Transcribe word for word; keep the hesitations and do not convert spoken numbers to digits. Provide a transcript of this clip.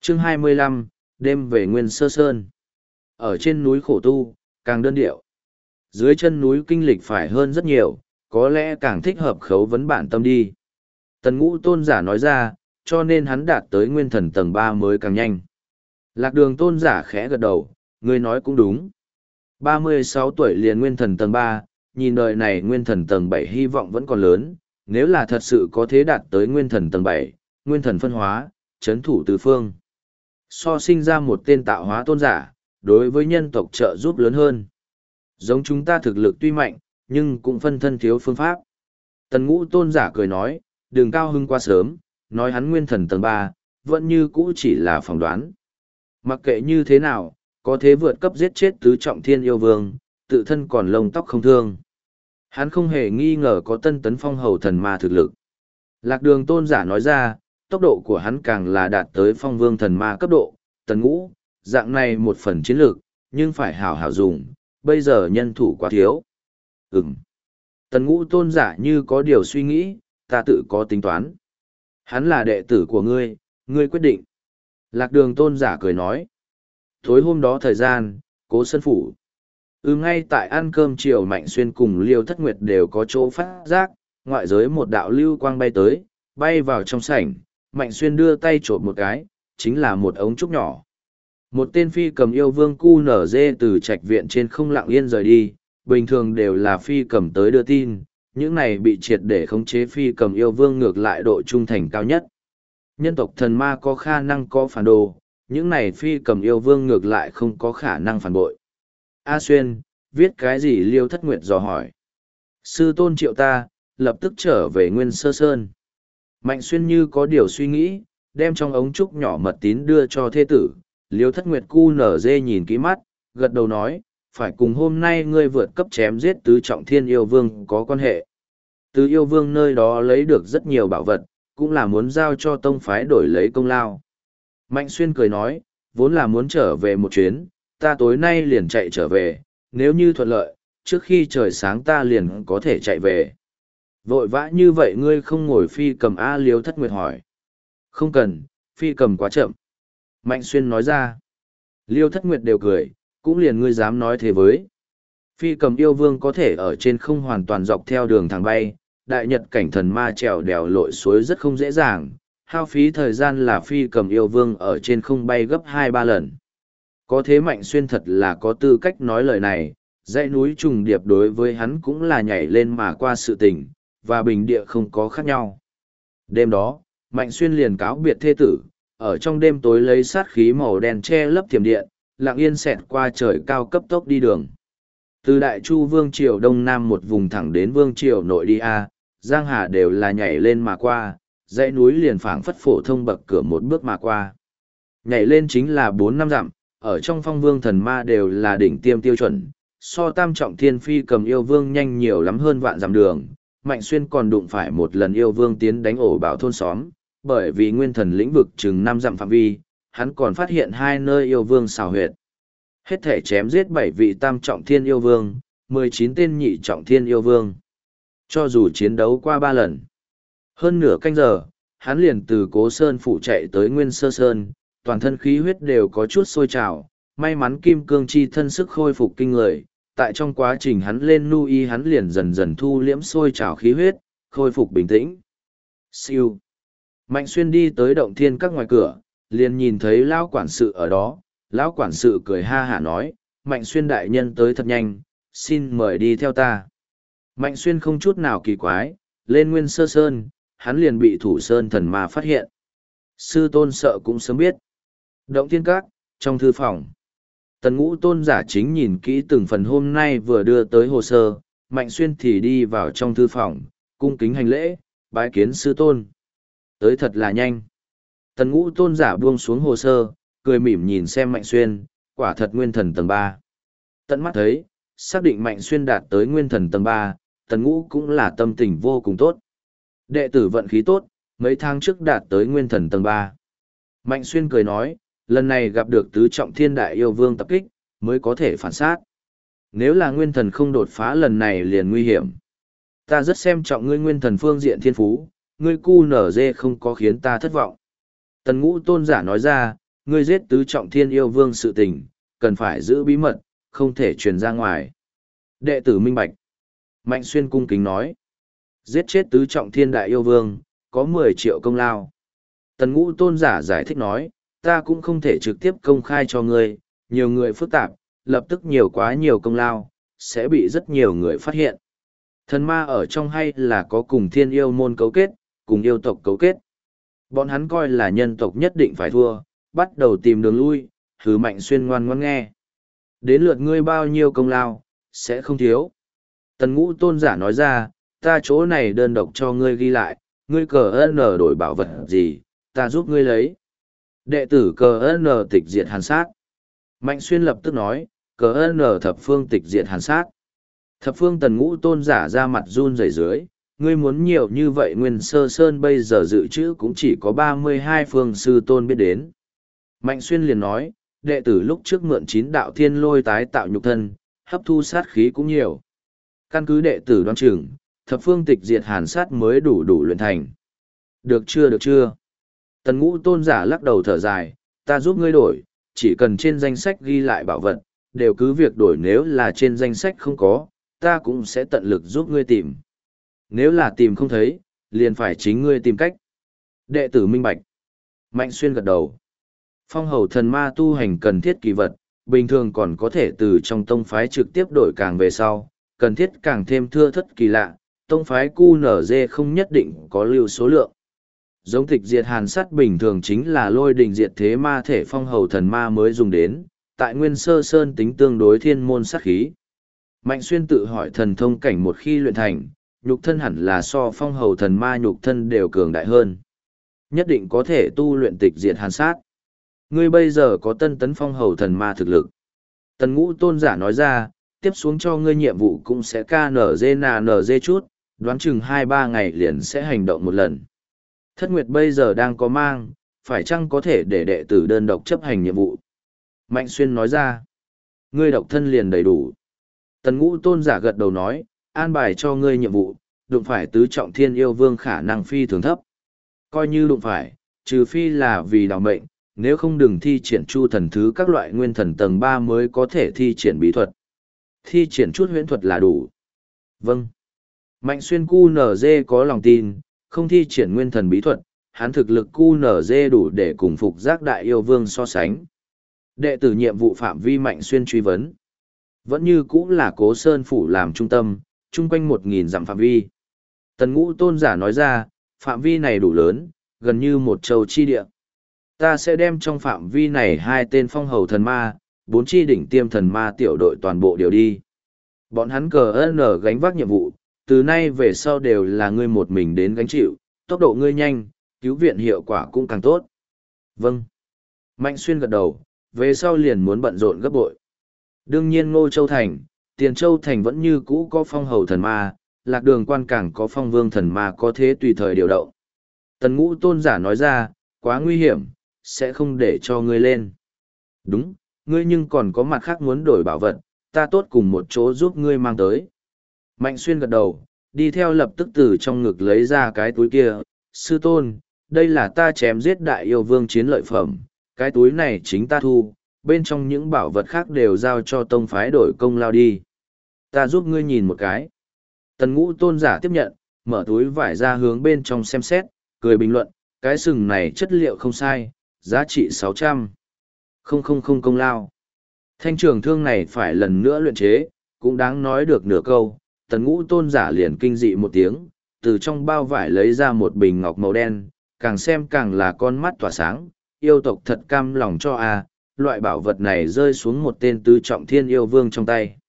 Chương hai mươi lăm, đêm về Nguyên Sơ Sơn. Ở trên núi khổ tu, càng đơn điệu. Dưới chân núi kinh lịch phải hơn rất nhiều, có lẽ càng thích hợp khấu vấn bản tâm đi. Tần Ngũ tôn giả nói ra, cho nên hắn đạt tới nguyên thần tầng ba mới càng nhanh. Lạc Đường tôn giả khẽ gật đầu, ngươi nói cũng đúng. ba mươi sáu tuổi liền nguyên thần tầng ba, nhìn đời này nguyên thần tầng bảy hy vọng vẫn còn lớn, nếu là thật sự có thế đạt tới nguyên thần tầng bảy, nguyên thần phân hóa, chấn thủ tứ phương. So sinh ra một tên tạo hóa tôn giả, đối với nhân tộc trợ giúp lớn hơn. Giống chúng ta thực lực tuy mạnh, nhưng cũng phân thân thiếu phương pháp. Tần Ngũ tôn giả cười nói, đừng cao hưng quá sớm, nói hắn nguyên thần tầng ba, vẫn như cũ chỉ là phỏng đoán. Mặc kệ như thế nào, có thế vượt cấp giết chết tứ trọng thiên yêu vương, tự thân còn lông tóc không thương. Hắn không hề nghi ngờ có tân tấn phong hầu thần ma thực lực. Lạc Đường tôn giả nói ra, tốc độ của hắn càng là đạt tới phong vương thần ma cấp độ, Tần Ngũ, dạng này một phần chiến lược, nhưng phải hảo hảo dùng, bây giờ nhân thủ quá thiếu. Ừm. Tần Ngũ tôn giả như có điều suy nghĩ, ta tự có tính toán. Hắn là đệ tử của ngươi, ngươi quyết định. Lạc Đường tôn giả cười nói. Tối hôm đó thời gian, Cố Sơn phủ. Ừ, ngay tại ăn cơm chiều Mạnh Xuyên cùng Liêu Thất Nguyệt đều có chỗ phát giác, ngoại giới một đạo lưu quang bay tới, bay vào trong sảnh, Mạnh Xuyên đưa tay trộm một cái, chính là một ống trúc nhỏ. Một tên phi cầm yêu vương cu nở dê từ trạch viện trên không lặng yên rời đi, bình thường đều là phi cầm tới đưa tin, những này bị triệt để khống chế phi cầm yêu vương ngược lại độ trung thành cao nhất. Nhân tộc thần ma có khả năng có phản đồ, những này phi cầm yêu vương ngược lại không có khả năng phản bội. A Xuyên, viết cái gì? Liêu Thất Nguyệt dò hỏi. Sư tôn triệu ta, lập tức trở về Nguyên Sơ Sơn. Mạnh Xuyên như có điều suy nghĩ, đem trong ống trúc nhỏ mật tín đưa cho thê tử. Liêu Thất Nguyệt cu nở dê nhìn kỹ mắt, gật đầu nói, phải cùng hôm nay ngươi vượt cấp chém giết tứ trọng thiên yêu vương có quan hệ. Từ yêu vương nơi đó lấy được rất nhiều bảo vật, cũng là muốn giao cho tông phái đổi lấy công lao. Mạnh Xuyên cười nói, vốn là muốn trở về một chuyến, ta tối nay liền chạy trở về, nếu như thuận lợi, trước khi trời sáng ta liền có thể chạy về. Vội vã như vậy ngươi không ngồi phi cầm A? Liêu Thất Nguyệt hỏi. Không cần, phi cầm quá chậm. Mạnh Xuyên nói ra. Liêu Thất Nguyệt đều cười, cũng liền ngươi dám nói thế với. Phi cầm yêu vương có thể ở trên không hoàn toàn dọc theo đường thẳng bay, đại nhật cảnh thần ma trèo đèo lội suối rất không dễ dàng, hao phí thời gian là phi cầm yêu vương ở trên không bay gấp hai ba lần. Có thế Mạnh Xuyên thật là có tư cách nói lời này, dãy núi trùng điệp đối với hắn cũng là nhảy lên mà qua sự tình, và bình địa không có khác nhau. Đêm đó, Mạnh Xuyên liền cáo biệt thê tử, ở trong đêm tối lấy sát khí màu đen che lấp thiểm điện, lặng yên xẹt qua trời cao cấp tốc đi đường. Từ Đại Chu Vương Triều Đông Nam một vùng thẳng đến Vương Triều Nội đi A, Giang Hà đều là nhảy lên mà qua, dãy núi liền phảng phất phổ thông bậc cửa một bước mà qua. Nhảy lên chính là bốn năm dặm, ở trong phong vương thần ma đều là đỉnh tiêm tiêu chuẩn, so tam trọng thiên phi cầm yêu vương nhanh nhiều lắm hơn vạn dặm đường. Mạnh Xuyên còn đụng phải một lần yêu vương tiến đánh ổ bảo thôn xóm, bởi vì nguyên thần lĩnh vực chừng năm dặm phạm vi, hắn còn phát hiện hai nơi yêu vương xào huyệt. Hết thể chém giết bảy vị tam trọng thiên yêu vương, mười chín tên nhị trọng thiên yêu vương. Cho dù chiến đấu qua ba lần, hơn nửa canh giờ, hắn liền từ Cố Sơn phủ chạy tới Nguyên Sơ Sơn, toàn thân khí huyết đều có chút sôi trào, may mắn kim cương chi thân sức khôi phục kinh người, tại trong quá trình hắn lên nu y hắn liền dần dần thu liễm sôi trào khí huyết, khôi phục bình tĩnh. Siêu. Mạnh Xuyên đi tới động thiên các ngoài cửa, liền nhìn thấy lão quản sự ở đó, lão quản sự cười ha hả nói, Mạnh Xuyên đại nhân tới thật nhanh, xin mời đi theo ta. Mạnh Xuyên không chút nào kỳ quái, lên Nguyên Sơ Sơn, hắn liền bị Thủ Sơn thần ma phát hiện. Sư tôn sợ cũng sớm biết. Động thiên các, trong thư phòng. Tần Ngũ tôn giả chính nhìn kỹ từng phần hôm nay vừa đưa tới hồ sơ, Mạnh Xuyên thì đi vào trong thư phòng, cung kính hành lễ, bái kiến sư tôn. Tới thật là nhanh. Tần Ngũ tôn giả buông xuống hồ sơ, cười mỉm nhìn xem Mạnh Xuyên, quả thật nguyên thần tầng ba. Tận mắt thấy, xác định Mạnh Xuyên đạt tới nguyên thần tầng ba, Tần Ngũ cũng là tâm tình vô cùng tốt. Đệ tử vận khí tốt, mấy tháng trước đạt tới nguyên thần tầng ba. Mạnh Xuyên cười nói, lần này gặp được tứ trọng thiên đại yêu vương tập kích, mới có thể phản sát. Nếu là nguyên thần không đột phá lần này liền nguy hiểm. Ta rất xem trọng ngươi nguyên thần phương diện thiên phú, ngươi cu nở dê không có khiến ta thất vọng. Tần Ngũ tôn giả nói ra, ngươi giết tứ trọng thiên yêu vương sự tình, cần phải giữ bí mật, không thể truyền ra ngoài. Đệ tử minh bạch. Mạnh Xuyên cung kính nói. Giết chết tứ trọng thiên đại yêu vương, có mười triệu công lao. Tần Ngũ tôn giả giải thích nói, ta cũng không thể trực tiếp công khai cho ngươi, nhiều người phức tạp, lập tức nhiều quá nhiều công lao, sẽ bị rất nhiều người phát hiện. Thần ma ở trong hay là có cùng thiên yêu môn cấu kết, cùng yêu tộc cấu kết. Bọn hắn coi là nhân tộc nhất định phải thua, bắt đầu tìm đường lui, hứ Mạnh Xuyên ngoan ngoãn nghe. Đến lượt ngươi bao nhiêu công lao, sẽ không thiếu. Tần Ngũ tôn giả nói ra, ta chỗ này đơn độc cho ngươi ghi lại, ngươi cờ ơn đổi bảo vật gì, ta giúp ngươi lấy. Đệ tử cờ ơn tịch diệt hàn sát. Mạnh Xuyên lập tức nói, cờ ơn thập phương tịch diệt hàn sát. Thập phương Tần Ngũ tôn giả ra mặt run rẩy dưới, ngươi muốn nhiều như vậy Nguyên Sơ Sơn bây giờ dự trữ cũng chỉ có ba mươi hai phương sư tôn biết đến. Mạnh Xuyên liền nói, đệ tử lúc trước mượn chín đạo thiên lôi tái tạo nhục thân, hấp thu sát khí cũng nhiều. Căn cứ đệ tử đoán chừng, thập phương tịch diệt hàn sát mới đủ đủ luyện thành. Được chưa được chưa? Tần Ngũ tôn giả lắc đầu thở dài, ta giúp ngươi đổi, chỉ cần trên danh sách ghi lại bảo vật, đều cứ việc đổi, nếu là trên danh sách không có, ta cũng sẽ tận lực giúp ngươi tìm. Nếu là tìm không thấy, liền phải chính ngươi tìm cách. Đệ tử minh bạch. Mạnh Xuyên gật đầu. Phong hầu thần ma tu hành cần thiết kỳ vật, bình thường còn có thể từ trong tông phái trực tiếp đổi càng về sau, cần thiết càng thêm thưa thất kỳ lạ, tông phái cu nở dê không nhất định có lưu số lượng. Giống tịch diệt hàn sắt bình thường chính là lôi đình diệt thế ma thể phong hầu thần ma mới dùng đến, tại Nguyên Sơ Sơn tính tương đối thiên môn sát khí. Mạnh Xuyên tự hỏi thần thông cảnh một khi luyện thành, nhục thân hẳn là so phong hầu thần ma nhục thân đều cường đại hơn. Nhất định có thể tu luyện tịch diệt hàn sát. Ngươi bây giờ có tân tấn phong hầu thần ma thực lực. Tần Ngũ tôn giả nói ra, tiếp xuống cho ngươi nhiệm vụ cũng sẽ ca nở dê nà nở dê chút, đoán chừng hai ba ngày liền sẽ hành động một lần. Thất Nguyệt bây giờ đang có mang, phải chăng có thể để đệ tử đơn độc chấp hành nhiệm vụ? Mạnh Xuyên nói ra, ngươi độc thân liền đầy đủ. Tần Ngũ tôn giả gật đầu nói, an bài cho ngươi nhiệm vụ, đụng phải tứ trọng thiên yêu vương khả năng phi thường thấp. Coi như đụng phải, trừ phi là vì đào mệnh, nếu không đừng thi triển chu thần thứ các loại nguyên thần tầng ba mới có thể thi triển bí thuật. Thi triển chút huyễn thuật là đủ. Vâng. Mạnh Xuyên cu nở dê có lòng tin, không thi triển nguyên thần bí thuật, hắn thực lực cu nở dê đủ để cùng phục giác đại yêu vương so sánh. Đệ tử nhiệm vụ phạm vi Mạnh Xuyên truy vấn. Vẫn như cũ là Cố Sơn Phủ làm trung tâm, chung quanh một nghìn dặm phạm vi. Tần Ngũ tôn giả nói ra, phạm vi này đủ lớn, gần như một châu chi địa. Ta sẽ đem trong phạm vi này hai tên phong hầu thần ma, bốn chi đỉnh tiêm thần ma tiểu đội toàn bộ điều đi. Bọn hắn cờ ơn gánh vác nhiệm vụ, từ nay về sau đều là ngươi một mình đến gánh chịu, tốc độ ngươi nhanh, cứu viện hiệu quả cũng càng tốt. Vâng. Mạnh Xuyên gật đầu, về sau liền muốn bận rộn gấp bội. Đương nhiên Ngô Châu Thành, Tiền Châu Thành vẫn như cũ có phong hầu thần ma, Lạc Đường Quan càng có phong vương thần ma có thế tùy thời điều động. Tần Ngũ tôn giả nói ra, quá nguy hiểm, sẽ không để cho ngươi lên. Đúng, ngươi nhưng còn có mặt khác muốn đổi bảo vật, ta tốt cùng một chỗ giúp ngươi mang tới. Mạnh Xuyên gật đầu, đi theo lập tức từ trong ngực lấy ra cái túi kia, sư tôn, đây là ta chém giết đại yêu vương chiến lợi phẩm, cái túi này chính ta thu, bên trong những bảo vật khác đều giao cho tông phái đổi công lao đi. Ta giúp ngươi nhìn một cái. Tần Ngũ tôn giả tiếp nhận, mở túi vải ra hướng bên trong xem xét, cười bình luận, cái sừng này chất liệu không sai, giá trị sáu trăm. Không không không công lao. Thanh trường thương này phải lần nữa luyện chế, cũng đáng nói được nửa câu. Tần Ngũ tôn giả liền kinh dị một tiếng, từ trong bao vải lấy ra một bình ngọc màu đen, càng xem càng là con mắt tỏa sáng, yêu tộc thật cam lòng cho a, loại bảo vật này rơi xuống một tên tứ trọng thiên yêu vương trong tay.